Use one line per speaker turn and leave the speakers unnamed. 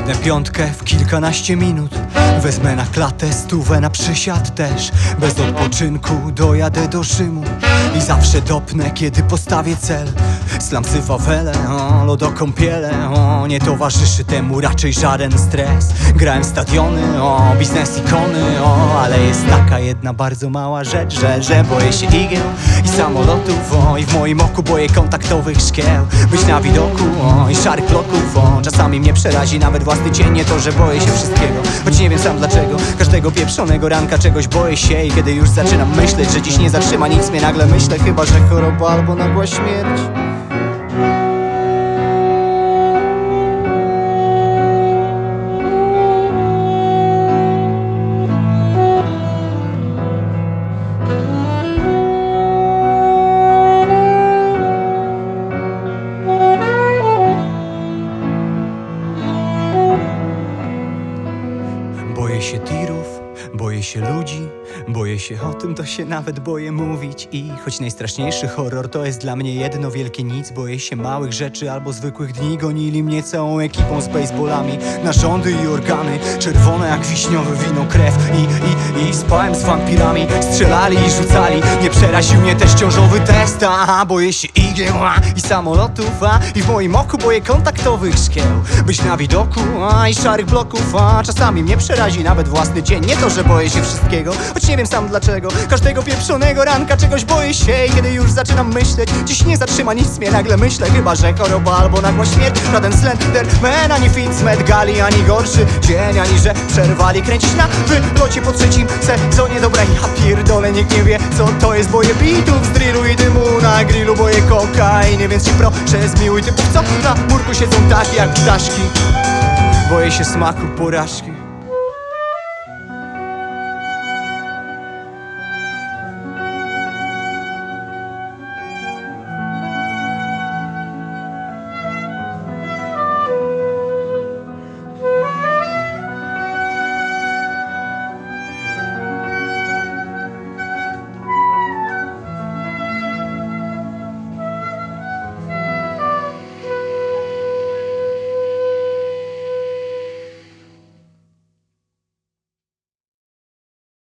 Sięgnę piątkę w kilkanaście minut. Wezmę na klatę, stówę na przysiad też. Bez odpoczynku dojadę do Rzymu i zawsze dopnę, kiedy postawię cel. Slumsy, fawele, lodokąpiele, nie towarzyszy temu raczej żaden stres. Grałem stadiony, biznes ikony, ale jest taka jedna bardzo mała rzecz, że boję się igieł i samolotów, i w moim oku boję kontaktowych szkieł. Być na widoku, i szarych bloków, czasami mnie przerazi nawet własny cień. Nie to, że boję się wszystkiego, choć nie wiem sam dlaczego. Każdego pieprzonego ranka czegoś boję się i kiedy już zaczynam myśleć, że dziś nie zatrzyma nic mnie, nagle myślę chyba, że choroba albo nagła śmierć. Boję się tirów, boję się ludzi, boję się o tym, to się nawet boję mówić. I choć najstraszniejszy horror to jest dla mnie jedno wielkie nic, boję się małych rzeczy albo zwykłych dni. Gonili mnie całą ekipą z baseballami, narządy i organy, czerwone jak wiśniowe wino krew. I spałem z wampirami, strzelali i rzucali. Nie przeraził mnie też ciążowy test. Boję się igieł i samolotów, i w moim oku boję kontaktowych szkieł. Być na widoku, i szarych bloków, czasami mnie przerazi nawet własny cień. Nie to, że boję się wszystkiego, choć nie wiem sam dlaczego. Każdego pieprzonego ranka czegoś boję się i kiedy już zaczynam myśleć, dziś nie zatrzyma nic mnie, nagle myślę chyba, że choroba albo nagła śmierć. Żaden Slenderman, ani Fitz, Met Gali, ani gorszy dzień, ani że przerwali kręcić na wylocie po trzecim sezonie. Dobra, ja pierdolę, nikt nie wie co to jest. Boję bitów z drillu i dymu na grillu, boję kokainy, więc ci proszę zmiłuj typów, co na murku siedzą tak jak ptaszki. Boję się smaku porażki.